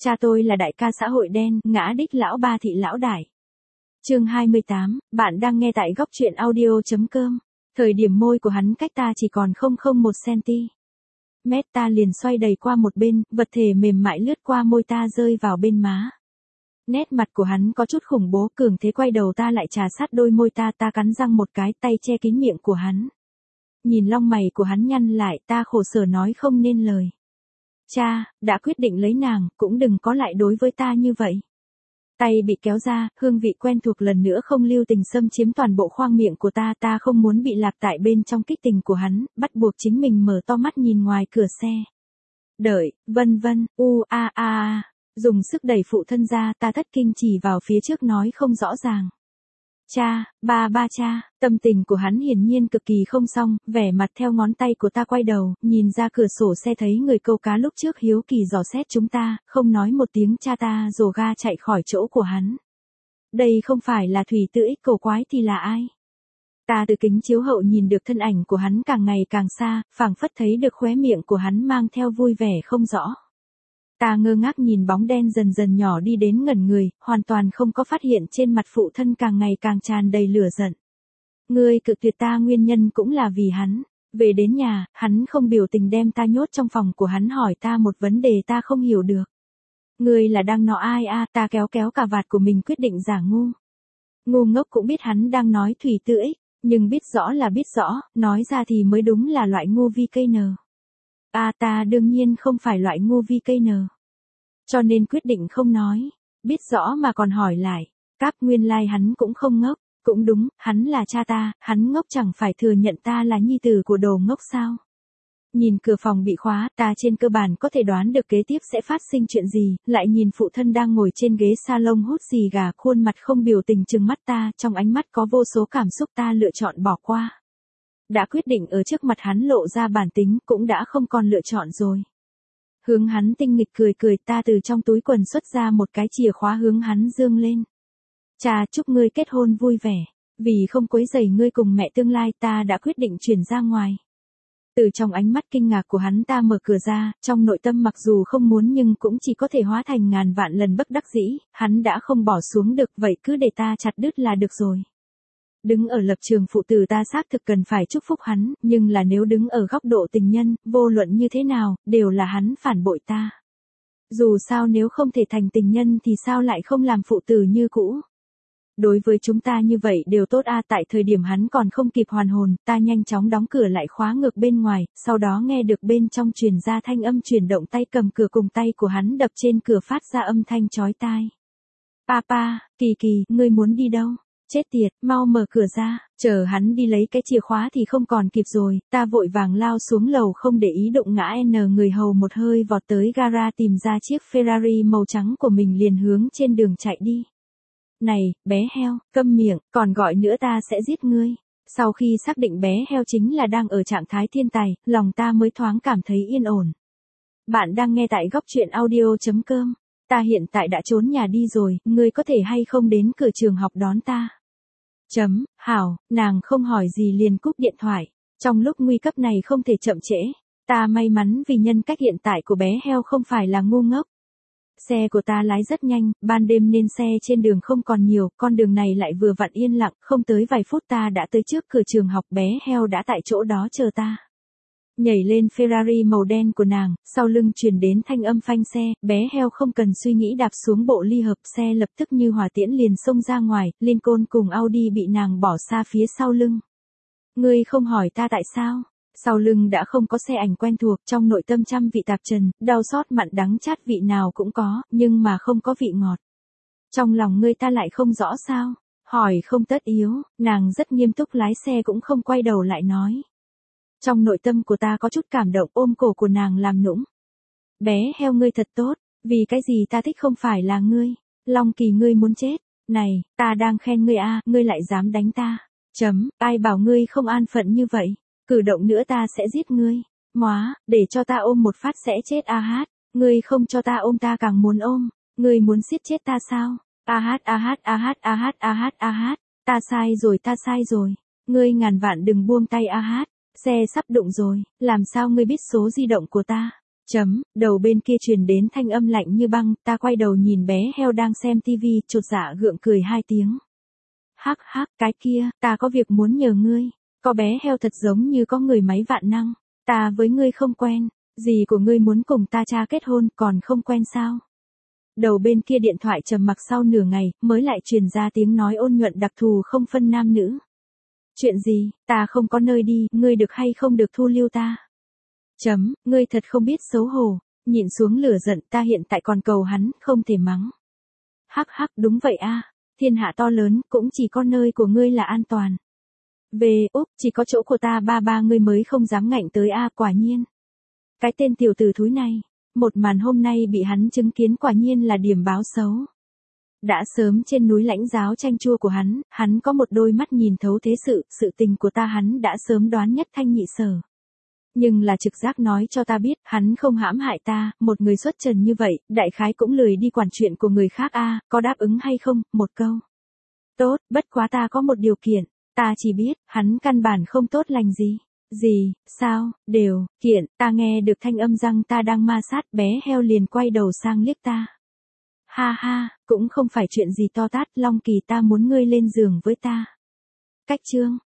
Cha tôi là đại ca xã hội đen, ngã đích lão ba thị lão đại. Chương 28, bạn đang nghe tại góc truyện audio.com. Thời điểm môi của hắn cách ta chỉ còn 001 cm. Mét ta liền xoay đầy qua một bên, vật thể mềm mại lướt qua môi ta rơi vào bên má. Nét mặt của hắn có chút khủng bố, cường thế quay đầu ta lại trà sát đôi môi ta cắn răng một cái, tay che kín miệng của hắn. Nhìn lông mày của hắn nhăn lại, ta khổ sở nói không nên lời. Cha, đã quyết định lấy nàng, cũng đừng có lại đối với ta như vậy. Tay bị kéo ra, hương vị quen thuộc lần nữa không lưu tình xâm chiếm toàn bộ khoang miệng của ta không muốn bị lạc tại bên trong kích tình của hắn, bắt buộc chính mình mở to mắt nhìn ngoài cửa xe. Đợi, vân vân, dùng sức đẩy phụ thân ra, ta thất kinh chỉ vào phía trước nói không rõ ràng. Cha, ba cha, tâm tình của hắn hiển nhiên cực kỳ không xong, vẻ mặt theo ngón tay của ta quay đầu, nhìn ra cửa sổ xe thấy người câu cá lúc trước hiếu kỳ dò xét chúng ta, không nói một tiếng cha ta rồ ga chạy khỏi chỗ của hắn. Đây không phải là Thủy Tự Ích cổ quái thì là ai? Ta từ kính chiếu hậu nhìn được thân ảnh của hắn càng ngày càng xa, phảng phất thấy được khóe miệng của hắn mang theo vui vẻ không rõ. Ta ngơ ngác nhìn bóng đen dần dần nhỏ đi đến ngẩn người, hoàn toàn không có phát hiện trên mặt phụ thân càng ngày càng tràn đầy lửa giận. Ngươi cự tuyệt ta nguyên nhân cũng là vì hắn. Về đến nhà, hắn không biểu tình đem ta nhốt trong phòng của hắn hỏi ta một vấn đề ta không hiểu được. Ngươi là đang nói ai à, ta kéo cà vạt của mình quyết định giả ngu. Ngu ngốc cũng biết hắn đang nói Thủy Tự Ích, nhưng biết rõ là biết rõ, nói ra thì mới đúng là loại ngu VKN. Ta đương nhiên không phải loại ngu VKN. Cho nên quyết định không nói. Biết rõ mà còn hỏi lại. Cáp nguyên lai hắn cũng không ngốc. Cũng đúng, hắn là cha ta, hắn ngốc chẳng phải thừa nhận ta là nhi tử của đồ ngốc sao. Nhìn cửa phòng bị khóa, ta trên cơ bản có thể đoán được kế tiếp sẽ phát sinh chuyện gì, lại nhìn phụ thân đang ngồi trên ghế salon hút xì gà, khuôn mặt không biểu tình trừng mắt ta, trong ánh mắt có vô số cảm xúc ta lựa chọn bỏ qua. Đã quyết định ở trước mặt hắn lộ ra bản tính, cũng đã không còn lựa chọn rồi. Hướng hắn tinh nghịch cười ta từ trong túi quần xuất ra một cái chìa khóa hướng hắn giương lên. Cha chúc ngươi kết hôn vui vẻ, vì không quấy rầy ngươi cùng mẹ tương lai ta đã quyết định chuyển ra ngoài. Từ trong ánh mắt kinh ngạc của hắn ta mở cửa ra, trong nội tâm mặc dù không muốn nhưng cũng chỉ có thể hóa thành ngàn vạn lần bất đắc dĩ, hắn đã không bỏ xuống được vậy cứ để ta chặt đứt là được rồi. Đứng ở lập trường phụ tử ta xác thực cần phải chúc phúc hắn, nhưng là nếu đứng ở góc độ tình nhân, vô luận như thế nào, đều là hắn phản bội ta. Dù sao nếu không thể thành tình nhân thì sao lại không làm phụ tử như cũ. Đối với chúng ta như vậy đều tốt tại thời điểm hắn còn không kịp hoàn hồn, ta nhanh chóng đóng cửa lại khóa ngược bên ngoài, sau đó nghe được bên trong truyền ra thanh âm chuyển động tay cầm cửa cùng tay của hắn đập trên cửa phát ra âm thanh chói tai. Papa, Kỳ, ngươi muốn đi đâu? Chết tiệt, mau mở cửa ra, chờ hắn đi lấy cái chìa khóa thì không còn kịp rồi, ta vội vàng lao xuống lầu không để ý đụng ngã người hầu một hơi vọt tới gara tìm ra chiếc Ferrari màu trắng của mình liền hướng trên đường chạy đi. Này, bé heo, câm miệng, còn gọi nữa ta sẽ giết ngươi. Sau khi xác định bé heo chính là đang ở trạng thái thiên tài, lòng ta mới thoáng cảm thấy yên ổn. Bạn đang nghe tại góc truyện audio.com. Ta hiện tại đã trốn nhà đi rồi, ngươi có thể hay không đến cửa trường học đón ta? Hảo, nàng không hỏi gì liền cúp điện thoại. Trong lúc nguy cấp này không thể chậm trễ. Ta may mắn vì nhân cách hiện tại của bé heo không phải là ngu ngốc. Xe của ta lái rất nhanh, ban đêm nên xe trên đường không còn nhiều, con đường này lại vừa vặn yên lặng, không tới vài phút ta đã tới trước cửa trường học, bé heo đã tại chỗ đó chờ ta. Nhảy lên Ferrari màu đen của nàng, sau lưng truyền đến thanh âm phanh xe, bé heo không cần suy nghĩ đạp xuống bộ ly hợp, xe lập tức như hỏa tiễn liền xông ra ngoài, Lincoln cùng Audi bị nàng bỏ xa phía sau lưng. Ngươi không hỏi ta tại sao? Sau lưng đã không có xe ảnh quen thuộc, trong nội tâm trăm vị tạp trần, đau xót mặn đắng chát vị nào cũng có, nhưng mà không có vị ngọt. Trong lòng ngươi ta lại không rõ sao? Hỏi không tất yếu, nàng rất nghiêm túc lái xe cũng không quay đầu lại nói. Trong nội tâm của ta có chút cảm động ôm cổ của nàng làm nũng. Bé heo ngươi thật tốt, vì cái gì ta thích không phải là ngươi. Long Kỳ ngươi muốn chết. Này, ta đang khen ngươi ngươi lại dám đánh ta. Ai bảo ngươi không an phận như vậy. Cử động nữa ta sẽ giết ngươi. Móa, để cho ta ôm một phát sẽ chết Ngươi không cho ta ôm ta càng muốn ôm. Ngươi muốn giết chết ta sao? Ta sai rồi. Ngươi ngàn vạn đừng buông tay Xe sắp đụng rồi, làm sao ngươi biết số di động của ta? Đầu bên kia truyền đến thanh âm lạnh như băng, ta quay đầu nhìn bé heo đang xem tivi, chột dạ gượng cười 2 tiếng. Hắc hắc, cái kia, ta có việc muốn nhờ ngươi. Có bé heo thật giống như có người máy vạn năng. Ta với ngươi không quen. Dì của ngươi muốn cùng ta cha kết hôn, còn không quen sao? Đầu bên kia điện thoại trầm mặc sau nửa ngày, mới lại truyền ra tiếng nói ôn nhuận đặc thù không phân nam nữ. Chuyện gì, ta không có nơi đi, ngươi được hay không được thu lưu ta? Ngươi thật không biết xấu hổ, nhịn xuống lửa giận, ta hiện tại còn cầu hắn, không thể mắng. Hắc hắc, đúng vậy a, thiên hạ to lớn, cũng chỉ có nơi của ngươi là an toàn. Về Úc, chỉ có chỗ của ta ba ngươi mới không dám ngạnh tới a, quả nhiên. Cái tên tiểu tử thúi này, một màn hôm nay bị hắn chứng kiến quả nhiên là điểm báo xấu. Đã sớm trên núi lãnh giáo chanh chua của hắn có một đôi mắt nhìn thấu thế sự tình của ta hắn đã sớm đoán nhất thanh nhị sở. Nhưng là trực giác nói cho ta biết, hắn không hãm hại ta, một người xuất trần như vậy, đại khái cũng lười đi quản chuyện của người khác a, có đáp ứng hay không, một câu. Tốt, bất quá ta có một điều kiện, ta chỉ biết, hắn căn bản không tốt lành gì. Gì, sao, kiện, ta nghe được thanh âm răng ta đang ma sát, bé heo liền quay đầu sang liếc ta. Ha ha, cũng không phải chuyện gì to tát, Long Kỳ ta muốn ngươi lên giường với ta. Cách chương